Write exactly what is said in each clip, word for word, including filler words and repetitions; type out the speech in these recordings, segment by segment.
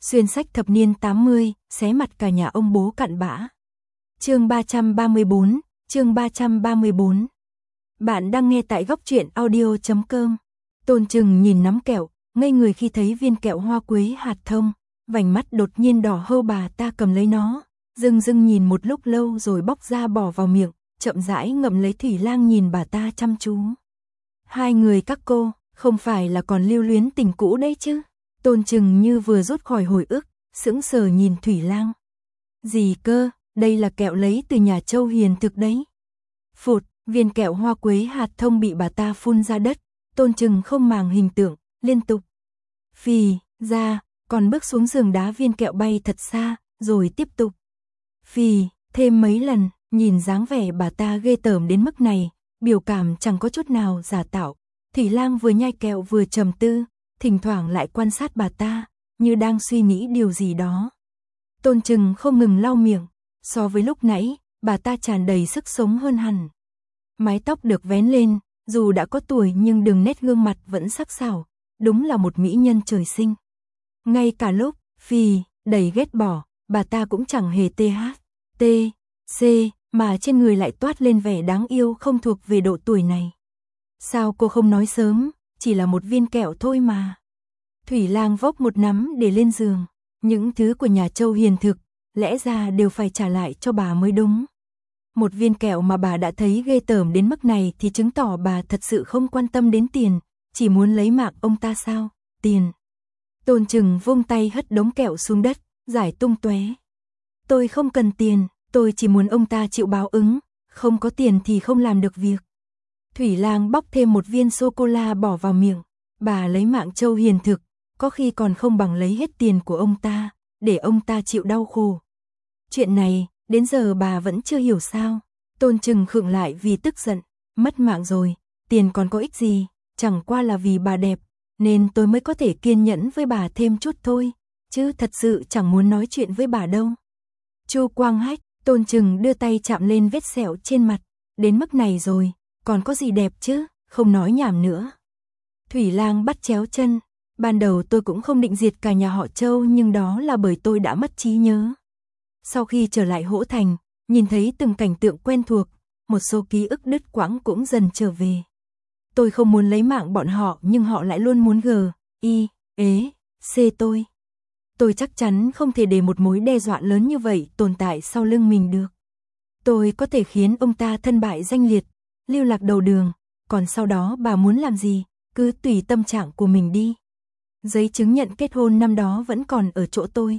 Xuyên sách thập niên tám mươi, xé mặt cả nhà ông bố cặn bã. Chương ba trăm ba mươi bốn, chương ba trăm ba mươi bốn. Bạn đang nghe tại góc truyện audio chấm com. Tôn Trừng nhìn nắm kẹo, ngây người khi thấy viên kẹo hoa quế hạt thông, vành mắt đột nhiên đỏ hâu. Bà ta cầm lấy nó, dưng dưng nhìn một lúc lâu rồi bóc ra bỏ vào miệng, chậm rãi ngậm lấy. Thủy Lang nhìn bà ta chăm chú. Hai người các cô, không phải là còn lưu luyến tình cũ đấy chứ? Tôn Trừng như vừa rút khỏi hồi ức, sững sờ nhìn Thủy Lang. Gì cơ, đây là kẹo lấy từ nhà Châu Hiền Thực đấy. Phụt, viên kẹo hoa quế hạt thông bị bà ta phun ra đất. Tôn Trừng không màng hình tượng, liên tục phì ra, còn bước xuống giường đá viên kẹo bay thật xa, rồi tiếp tục phì thêm mấy lần. Nhìn dáng vẻ bà ta ghê tởm đến mức này, biểu cảm chẳng có chút nào giả tạo. Thủy Lang vừa nhai kẹo vừa trầm tư, thỉnh thoảng lại quan sát bà ta, như đang suy nghĩ điều gì đó. Tôn Trừng không ngừng lau miệng, so với lúc nãy, bà ta tràn đầy sức sống hơn hẳn. Mái tóc được vén lên, dù đã có tuổi nhưng đường nét gương mặt vẫn sắc sảo, đúng là một mỹ nhân trời sinh. Ngay cả lúc phì đầy ghét bỏ, bà ta cũng chẳng hề tê hát, tê, xê, mà trên người lại toát lên vẻ đáng yêu không thuộc về độ tuổi này. Sao cô không nói sớm, chỉ là một viên kẹo thôi mà. Thủy Lang vốc một nắm để lên giường. Những thứ của nhà Châu Hiền Thực, lẽ ra đều phải trả lại cho bà mới đúng. Một viên kẹo mà bà đã thấy ghê tởm đến mức này thì chứng tỏ bà thật sự không quan tâm đến tiền, chỉ muốn lấy mạng ông ta sao? Tiền. Tôn Trừng vung tay hất đống kẹo xuống đất, giải tung tóe. Tôi không cần tiền, tôi chỉ muốn ông ta chịu báo ứng, không có tiền thì không làm được việc. Thủy Lang bóc thêm một viên sô-cô-la bỏ vào miệng. Bà lấy mạng Châu Hiền Thực, có khi còn không bằng lấy hết tiền của ông ta, để ông ta chịu đau khổ. Chuyện này, đến giờ bà vẫn chưa hiểu sao? Tôn Trừng khựng lại vì tức giận. Mất mạng rồi, tiền còn có ích gì, chẳng qua là vì bà đẹp, nên tôi mới có thể kiên nhẫn với bà thêm chút thôi, chứ thật sự chẳng muốn nói chuyện với bà đâu. Chu Quang Hách, Tôn Trừng đưa tay chạm lên vết sẹo trên mặt. Đến mức này rồi, còn có gì đẹp chứ, không nói nhảm nữa. Thủy Lang bắt chéo chân. Ban đầu tôi cũng không định diệt cả nhà họ Châu, nhưng đó là bởi tôi đã mất trí nhớ. Sau khi trở lại Hỗ Thành, nhìn thấy từng cảnh tượng quen thuộc, một số ký ức đứt quãng cũng dần trở về. Tôi không muốn lấy mạng bọn họ nhưng họ lại luôn muốn gờ, y, ế, xê tôi. Tôi chắc chắn không thể để một mối đe dọa lớn như vậy tồn tại sau lưng mình được. Tôi có thể khiến ông ta thân bại danh liệt, lưu lạc đầu đường, còn sau đó bà muốn làm gì, cứ tùy tâm trạng của mình đi. Giấy chứng nhận kết hôn năm đó vẫn còn ở chỗ tôi.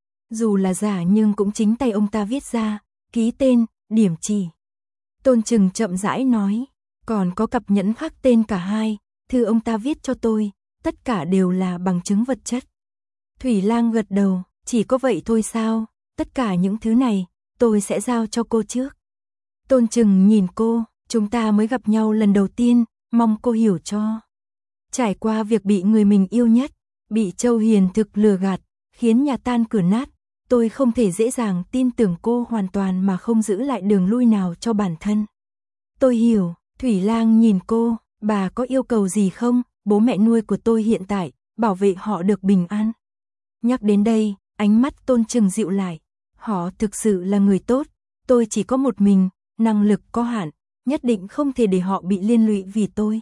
Dù là giả nhưng cũng chính tay ông ta viết ra, ký tên, điểm chỉ. Tôn Trừng chậm rãi nói, còn có cặp nhẫn khác tên cả hai, thư ông ta viết cho tôi, tất cả đều là bằng chứng vật chất. Thủy Lang gật đầu, chỉ có vậy thôi sao, tất cả những thứ này, tôi sẽ giao cho cô trước. Tôn Trừng nhìn cô, chúng ta mới gặp nhau lần đầu tiên, mong cô hiểu cho. Trải qua việc bị người mình yêu nhất, bị Châu Hiền Thực lừa gạt, khiến nhà tan cửa nát, tôi không thể dễ dàng tin tưởng cô hoàn toàn mà không giữ lại đường lui nào cho bản thân. Tôi hiểu. Thủy Lang nhìn cô, bà có yêu cầu gì không? Bố mẹ nuôi của tôi hiện tại, bảo vệ họ được bình an. Nhắc đến đây, ánh mắt Tôn Trừng dịu lại. Họ thực sự là người tốt, tôi chỉ có một mình, năng lực có hạn, nhất định không thể để họ bị liên lụy vì tôi.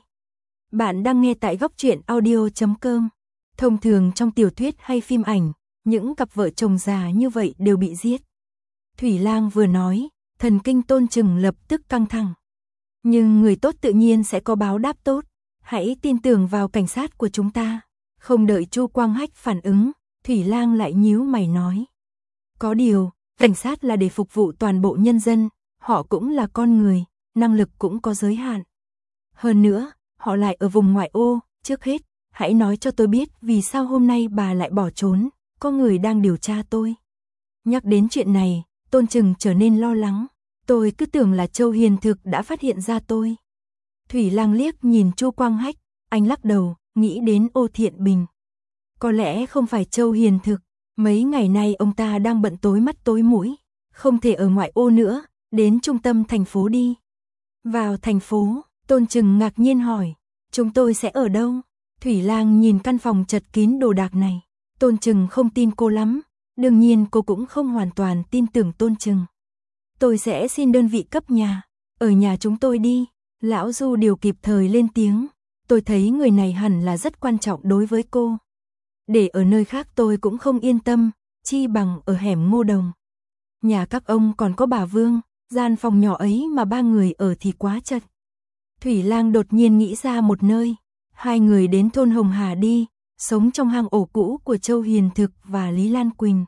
Bạn đang nghe tại góc truyện audio chấm com. Thông thường trong tiểu thuyết hay phim ảnh, những cặp vợ chồng già như vậy đều bị giết. Thủy Lang vừa nói, thần kinh Tôn Trừng lập tức căng thẳng. Nhưng người tốt tự nhiên sẽ có báo đáp tốt, hãy tin tưởng vào cảnh sát của chúng ta. Không đợi Chu Quang Hách phản ứng, Thủy Lang lại nhíu mày nói. Có điều, cảnh sát là để phục vụ toàn bộ nhân dân, họ cũng là con người, năng lực cũng có giới hạn. Hơn nữa, họ lại ở vùng ngoại ô, trước hết, hãy nói cho tôi biết vì sao hôm nay bà lại bỏ trốn, có người đang điều tra tôi. Nhắc đến chuyện này, Tôn Trừng trở nên lo lắng, tôi cứ tưởng là Châu Hiền Thực đã phát hiện ra tôi. Thủy Lang liếc nhìn Chu Quang Hách, anh lắc đầu, nghĩ đến Ô Thiện Bình. Có lẽ không phải Châu Hiền Thực, mấy ngày nay ông ta đang bận tối mắt tối mũi, không thể ở ngoại ô nữa, đến trung tâm thành phố đi. Vào thành phố, Tôn Trừng ngạc nhiên hỏi, chúng tôi sẽ ở đâu? Thủy Lang nhìn căn phòng chật kín đồ đạc này, Tôn Trừng không tin cô lắm, đương nhiên cô cũng không hoàn toàn tin tưởng Tôn Trừng. Tôi sẽ xin đơn vị cấp nhà, ở nhà chúng tôi đi. Lão Du Điều kịp thời lên tiếng, tôi thấy người này hẳn là rất quan trọng đối với cô. Để ở nơi khác tôi cũng không yên tâm, chi bằng ở hẻm Ngô Đồng. Nhà các ông còn có bà Vương, gian phòng nhỏ ấy mà ba người ở thì quá chật. Thủy Lang đột nhiên nghĩ ra một nơi, hai người đến thôn Hồng Hà đi, sống trong hang ổ cũ của Châu Hiền Thực và Lý Lan Quỳnh.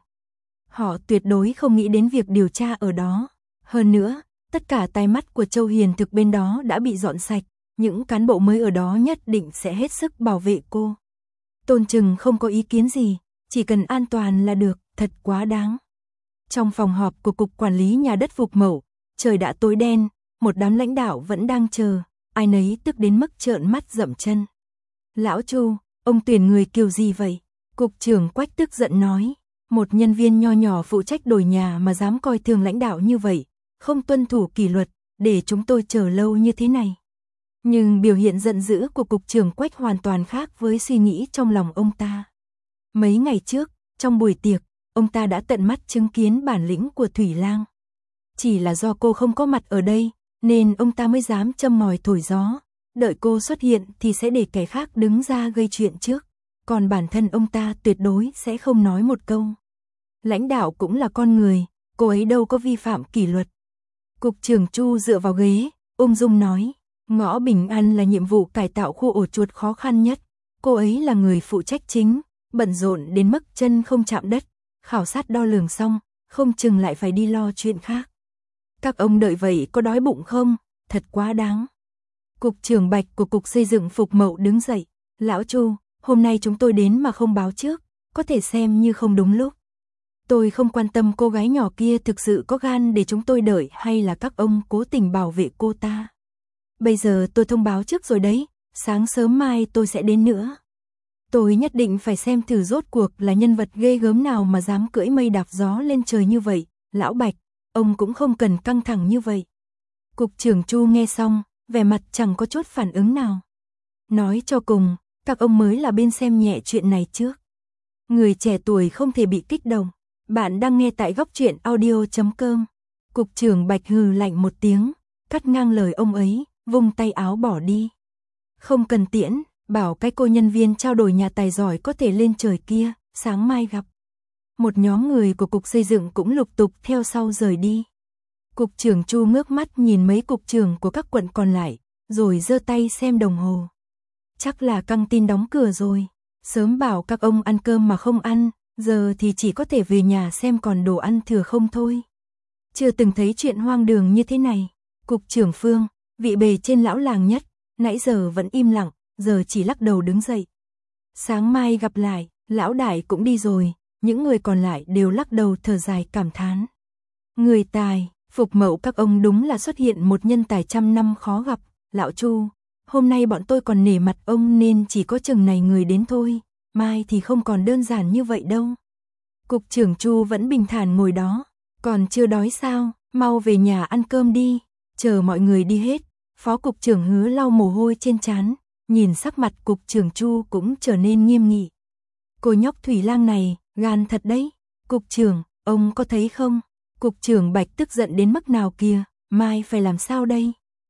Họ tuyệt đối không nghĩ đến việc điều tra ở đó. Hơn nữa, tất cả tai mắt của Châu Hiền Thực bên đó đã bị dọn sạch, những cán bộ mới ở đó nhất định sẽ hết sức bảo vệ cô. Tôn Trừng không có ý kiến gì, chỉ cần an toàn là được, thật quá đáng. Trong phòng họp của Cục Quản lý Nhà đất Phục Mậu, trời đã tối đen, một đám lãnh đạo vẫn đang chờ, ai nấy tức đến mức trợn mắt dậm chân. Lão Chu, ông tuyển người kiểu gì vậy? Cục trưởng Quách tức giận nói, một nhân viên nho nhỏ phụ trách đổi nhà mà dám coi thường lãnh đạo như vậy, không tuân thủ kỷ luật, để chúng tôi chờ lâu như thế này. Nhưng biểu hiện giận dữ của Cục trưởng Quách hoàn toàn khác với suy nghĩ trong lòng ông ta. Mấy ngày trước, trong buổi tiệc, ông ta đã tận mắt chứng kiến bản lĩnh của Thủy Lang. Chỉ là do cô không có mặt ở đây, nên ông ta mới dám châm ngòi thổi gió, đợi cô xuất hiện thì sẽ để kẻ khác đứng ra gây chuyện trước, còn bản thân ông ta tuyệt đối sẽ không nói một câu. Lãnh đạo cũng là con người, cô ấy đâu có vi phạm kỷ luật. Cục trưởng Chu dựa vào ghế, ung dung nói, ngõ Bình An là nhiệm vụ cải tạo khu ổ chuột khó khăn nhất, cô ấy là người phụ trách chính, bận rộn đến mức chân không chạm đất, khảo sát đo lường xong, không chừng lại phải đi lo chuyện khác. Các ông đợi vậy có đói bụng không? Thật quá đáng. Cục trưởng Bạch của Cục Xây dựng Phục Mậu đứng dậy, lão Chu, hôm nay chúng tôi đến mà không báo trước, có thể xem như không đúng lúc. Tôi không quan tâm cô gái nhỏ kia thực sự có gan để chúng tôi đợi hay là các ông cố tình bảo vệ cô ta. Bây giờ tôi thông báo trước rồi đấy, sáng sớm mai tôi sẽ đến nữa. Tôi nhất định phải xem thử rốt cuộc là nhân vật ghê gớm nào mà dám cưỡi mây đạp gió lên trời như vậy. Lão Bạch, ông cũng không cần căng thẳng như vậy. Cục trưởng Chu nghe xong, vẻ mặt chẳng có chút phản ứng nào. Nói cho cùng, các ông mới là bên xem nhẹ chuyện này trước. Người trẻ tuổi không thể bị kích động. Bạn đang nghe tại góc truyện audio chấm com. Cục trưởng Bạch hừ lạnh một tiếng, cắt ngang lời ông ấy, vung tay áo bỏ đi. Không cần tiễn, bảo cái cô nhân viên trao đổi nhà tài giỏi có thể lên trời kia, sáng mai gặp. Một nhóm người của Cục Xây dựng cũng lục tục theo sau rời đi. Cục trưởng Chu ngước mắt nhìn mấy cục trưởng của các quận còn lại, rồi giơ tay xem đồng hồ. Chắc là căng tin đóng cửa rồi, sớm bảo các ông ăn cơm mà không ăn, giờ thì chỉ có thể về nhà xem còn đồ ăn thừa không thôi. Chưa từng thấy chuyện hoang đường như thế này. Cục trưởng Phương, vị bề trên lão làng nhất, nãy giờ vẫn im lặng, giờ chỉ lắc đầu đứng dậy. Sáng mai gặp lại, lão đại cũng đi rồi, những người còn lại đều lắc đầu thở dài cảm thán. Người tài, Phục Mậu các ông đúng là xuất hiện một nhân tài trăm năm khó gặp. Lão Chu, hôm nay bọn tôi còn nể mặt ông nên chỉ có chừng này người đến thôi, mai thì không còn đơn giản như vậy đâu. Cục trưởng Chu vẫn bình thản ngồi đó, còn chưa đói sao, mau về nhà ăn cơm đi. Chờ mọi người đi hết, Phó Cục trưởng Hứa lau mồ hôi trên trán, nhìn sắc mặt Cục trưởng Chu cũng trở nên nghiêm nghị. Cô nhóc Thủy Lang này, gan thật đấy. Cục trưởng, ông có thấy không? Cục trưởng Bạch tức giận đến mức nào kìa, mai phải làm sao đây?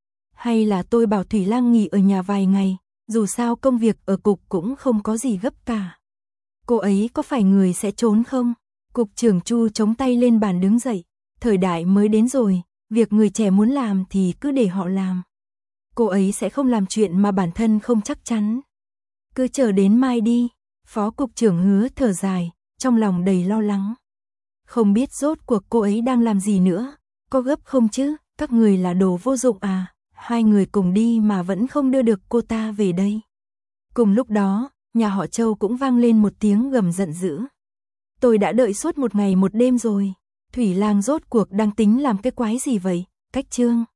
Hay là tôi bảo Thủy Lang nghỉ ở nhà vài ngày, dù sao công việc ở cục cũng không có gì gấp cả. Cô ấy có phải người sẽ trốn không? Cục trưởng Chu chống tay lên bàn đứng dậy, thời đại mới đến rồi, việc người trẻ muốn làm thì cứ để họ làm. Cô ấy sẽ không làm chuyện mà bản thân không chắc chắn. Cứ chờ đến mai đi. Phó Cục trưởng Hứa thở dài, trong lòng đầy lo lắng. Không biết rốt cuộc cô ấy đang làm gì nữa, có gấp không chứ, các người là đồ vô dụng à, hai người cùng đi mà vẫn không đưa được cô ta về đây. Cùng lúc đó, nhà họ Châu cũng vang lên một tiếng gầm giận dữ. Tôi đã đợi suốt một ngày một đêm rồi, Thủy Lang rốt cuộc đang tính làm cái quái gì vậy, Cách Trương.